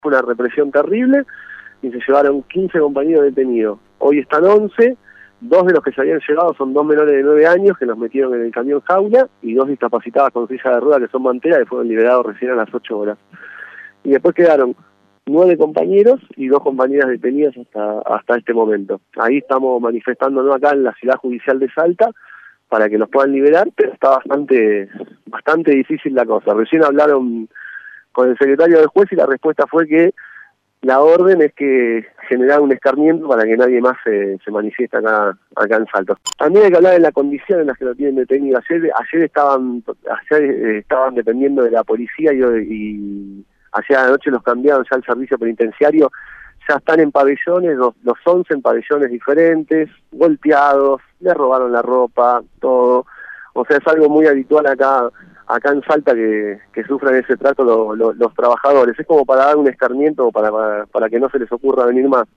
Fue una represión terrible y se llevaron 15 compañeros detenidos. Hoy están 11, 2 de los que se habían llegado son 2 menores de 9 años que los metieron en el camión jaula y 2 discapacitadas con silla de ruedas que son manteras que fueron liberados recién a las 8 horas. Y después quedaron 9 compañeros y 2 compañeras detenidas hasta este momento. Ahí estamos manifestándonos acá en la ciudad judicial de Salta para que los puedan liberar, pero está bastante difícil la cosa. Recién hablaron con el secretario del juez y la respuesta fue que la orden es que generar un escarmiento para que nadie más se manifieste acá en Salta. También hay que hablar de la condición en la que lo tienen detenido. Ayer estaban dependiendo de la policía y ayer a la noche los cambiaron ya al servicio penitenciario. Ya están en pabellones, los 11 en pabellones diferentes, golpeados, les robaron la ropa, todo. O sea, es algo muy habitual acá en Salta que sufran ese trato los trabajadores. Es como para dar un escarmiento para que no se les ocurra venir más.